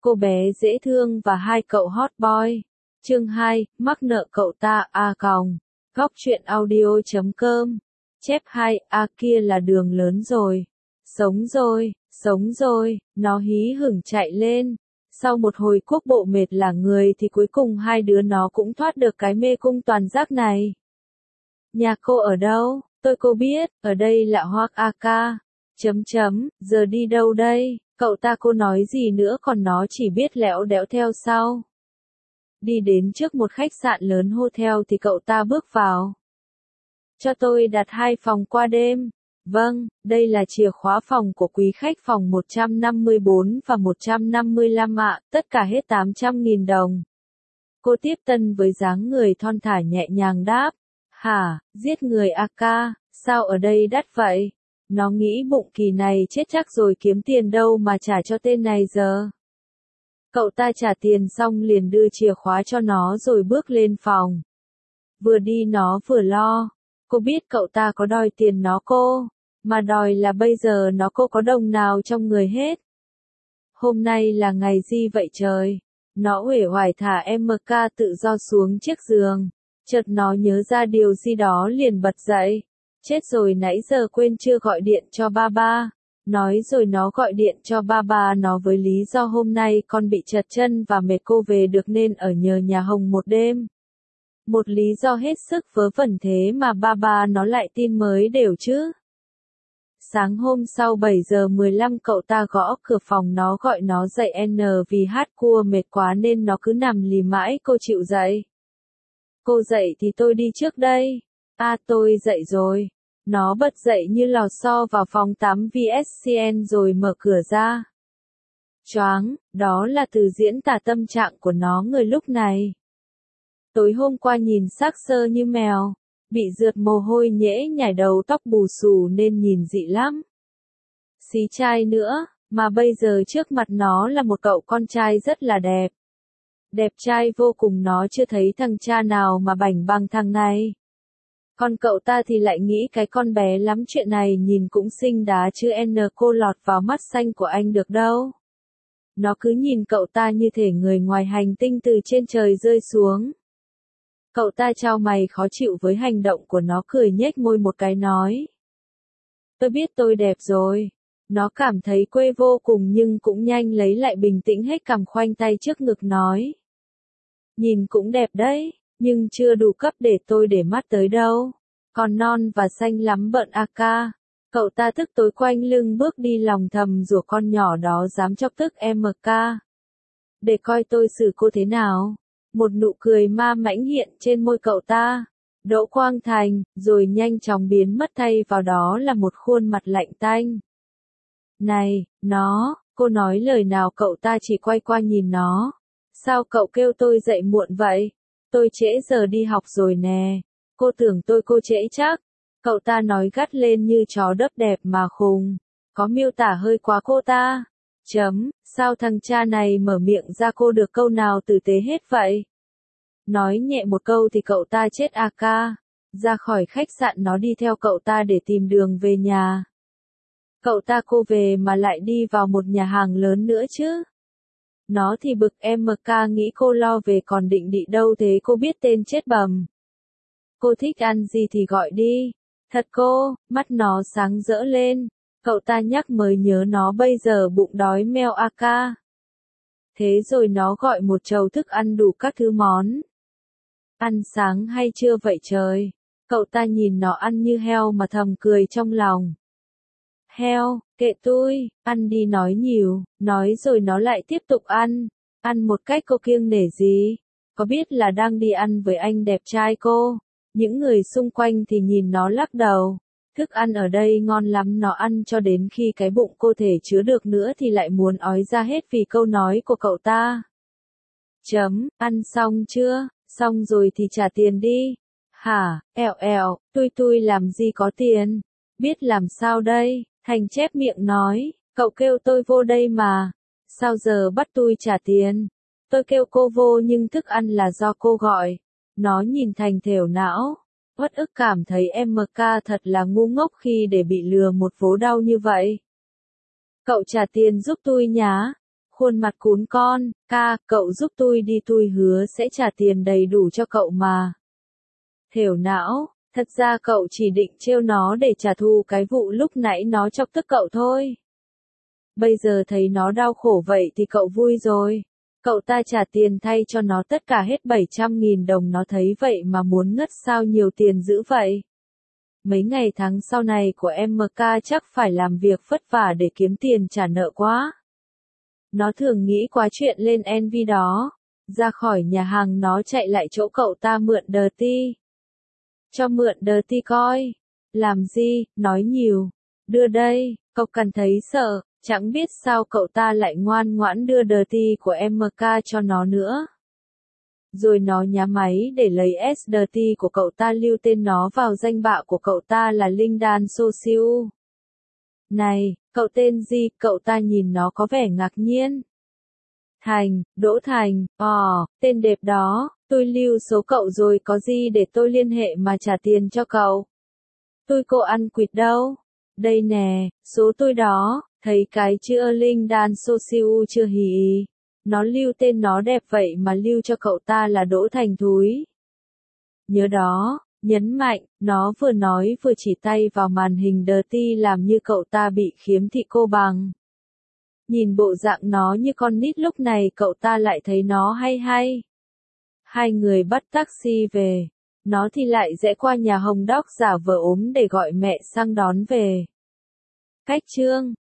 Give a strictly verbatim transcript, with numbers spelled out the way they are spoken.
cô bé dễ thương và hai cậu hot boy. Chương hai, mắc nợ cậu ta a còng. Góc truyện audio chấm com. Chép hai, a kia là đường lớn rồi. Sống rồi, sống rồi, nó hí hửng chạy lên. Sau một hồi quốc bộ mệt là người thì cuối cùng hai đứa nó cũng thoát được cái mê cung toàn giác này. Nhà cô ở đâu? Tôi cô biết, ở đây là Hoác a ca. Chấm chấm, giờ đi đâu đây? Cậu ta cô nói gì nữa còn nó chỉ biết lẽo đẽo theo sau. Đi đến trước một khách sạn lớn hotel thì cậu ta bước vào. Cho tôi đặt hai phòng qua đêm. Vâng, đây là chìa khóa phòng của quý khách phòng một trăm năm mươi bốn và một trăm năm mươi lăm ạ, tất cả hết tám trăm nghìn đồng. Cô tiếp tân với dáng người thon thả nhẹ nhàng đáp. Hả, giết người a ca, sao ở đây đắt vậy? Nó nghĩ bụng kỳ này chết chắc rồi kiếm tiền đâu mà trả cho tên này giờ. Cậu ta trả tiền xong liền đưa chìa khóa cho nó rồi bước lên phòng. Vừa đi nó vừa lo. Cô biết cậu ta có đòi tiền nó cô, mà đòi là bây giờ nó cô có đồng nào trong người hết. Hôm nay là ngày gì vậy trời? Nó uể oải thả em ca tự do xuống chiếc giường. Chợt nó nhớ ra điều gì đó liền bật dậy. Chết rồi nãy giờ quên chưa gọi điện cho ba ba. Nói rồi nó gọi điện cho ba ba nó với lý do hôm nay con bị trật chân và mệt cô về được nên ở nhờ nhà Hồng một đêm. Một lý do hết sức vớ vẩn thế mà ba ba nó lại tin mới đều chứ. Sáng hôm sau bảy giờ mười lăm cậu ta gõ cửa phòng nó gọi nó dậy n vì hát cua mệt quá nên nó cứ nằm lì mãi cô chịu dậy. Cô dậy thì tôi đi trước đây. À tôi dậy rồi. Nó bật dậy như lò xo vào phòng tắm vê ét xê en rồi mở cửa ra. Choáng, đó là từ diễn tả tâm trạng của nó người lúc này. Tối hôm qua nhìn xác xơ như mèo, bị rượt mồ hôi nhễ nhảy đầu tóc bù xù nên nhìn dị lắm. Xí trai nữa, mà bây giờ trước mặt nó là một cậu con trai rất là đẹp. Đẹp trai vô cùng nó chưa thấy thằng cha nào mà bảnh bằng thằng này. Còn cậu ta thì lại nghĩ cái con bé lắm chuyện này nhìn cũng xinh đá chứ n cô lọt vào mắt xanh của anh được đâu. Nó cứ nhìn cậu ta như thể người ngoài hành tinh từ trên trời rơi xuống. Cậu ta chau mày khó chịu với hành động của nó cười nhếch môi một cái nói. Tôi biết tôi đẹp rồi. Nó cảm thấy quê vô cùng nhưng cũng nhanh lấy lại bình tĩnh hết cằm khoanh tay trước ngực nói. Nhìn cũng đẹp đấy, nhưng chưa đủ cấp để tôi để mắt tới đâu. Còn non và xanh lắm bận a ca. Cậu ta tức tối quanh lưng bước đi lòng thầm rủa con nhỏ đó dám chọc tức em ca. Để coi tôi xử cô thế nào. Một nụ cười ma mãnh hiện trên môi cậu ta. Đỗ Quang Thành, rồi nhanh chóng biến mất thay vào đó là một khuôn mặt lạnh tanh. Này, nó, cô nói lời nào cậu ta chỉ quay qua nhìn nó. Sao cậu kêu tôi dậy muộn vậy? Tôi trễ giờ đi học rồi nè. Cô tưởng tôi cô trễ chắc. Cậu ta nói gắt lên như chó đớp đẹp mà khùng. Có miêu tả hơi quá cô ta. Chấm, sao thằng cha này mở miệng ra cô được câu nào tử tế hết vậy? Nói nhẹ một câu thì cậu ta chết a ca. Ra khỏi khách sạn nó đi theo cậu ta để tìm đường về nhà. Cậu ta cô về mà lại đi vào một nhà hàng lớn nữa chứ. Nó thì bực em ca nghĩ cô lo về còn định đi đâu thế cô biết tên chết bầm. Cô thích ăn gì thì gọi đi. Thật cô, mắt nó sáng rỡ lên. Cậu ta nhắc mới nhớ nó bây giờ bụng đói meo a ca. Thế rồi nó gọi một chầu thức ăn đủ các thứ món. Ăn sáng hay trưa vậy trời? Cậu ta nhìn nó ăn như heo mà thầm cười trong lòng. Heo, kệ tôi, ăn đi nói nhiều, nói rồi nó lại tiếp tục ăn. Ăn một cách cô kiêng nể gì? Có biết là đang đi ăn với anh đẹp trai cô? Những người xung quanh thì nhìn nó lắc đầu. Thức ăn ở đây ngon lắm nó ăn cho đến khi cái bụng cô thể chứa được nữa thì lại muốn ói ra hết vì câu nói của cậu ta. Chấm, ăn xong chưa? Xong rồi thì trả tiền đi. Hả, ẹo ẹo, tui tui làm gì có tiền? Biết làm sao đây? Thành chép miệng nói, cậu kêu tôi vô đây mà. Sao giờ bắt tôi trả tiền? Tôi kêu cô vô nhưng thức ăn là do cô gọi. Nó nhìn Thành thều não. Uất ức cảm thấy em ca thật là ngu ngốc khi để bị lừa một vố đau như vậy. Cậu trả tiền giúp tôi nhá. Khuôn mặt cún con, ca, cậu giúp tôi đi, tôi hứa sẽ trả tiền đầy đủ cho cậu mà. Thều não, thật ra cậu chỉ định trêu nó để trả thù cái vụ lúc nãy nó chọc tức cậu thôi. Bây giờ thấy nó đau khổ vậy thì cậu vui rồi. Cậu ta trả tiền thay cho nó tất cả hết bảy trăm nghìn đồng, nó thấy vậy mà muốn ngất, sao nhiều tiền dữ vậy. Mấy ngày tháng sau này của em ca chắc phải làm việc vất vả để kiếm tiền trả nợ quá. Nó thường nghĩ quá chuyện lên en vê đó. Ra khỏi nhà hàng nó chạy lại chỗ cậu ta mượn Dirty. Cho mượn Dirty coi. Làm gì, nói nhiều. Đưa đây, cậu cần thấy sợ, chẳng biết sao cậu ta lại ngoan ngoãn đưa Dirty của em ca cho nó nữa. Rồi nó nhá máy để lấy S-Dirty của cậu ta, lưu tên nó vào danh bạ của cậu ta là Linh Đan Social. Này, cậu tên gì? Cậu ta nhìn nó có vẻ ngạc nhiên. Thành, Đỗ Thành, ồ, tên đẹp đó, tôi lưu số cậu rồi, có gì để tôi liên hệ mà trả tiền cho cậu. Tôi cô ăn quỵt đâu. Đây nè, số tôi đó, thấy cái chữ Linh Đan Social chưa hì. Nó lưu tên nó đẹp vậy mà lưu cho cậu ta là Đỗ Thành thúi. Nhớ đó, nhấn mạnh, nó vừa nói vừa chỉ tay vào màn hình Dirty làm như cậu ta bị khiếm thị cô bằng. Nhìn bộ dạng nó như con nít lúc này cậu ta lại thấy nó hay hay. Hai người bắt taxi về. Nó thì lại rẽ qua nhà Hồng Đóc giả vờ ốm để gọi mẹ sang đón về. Cách chương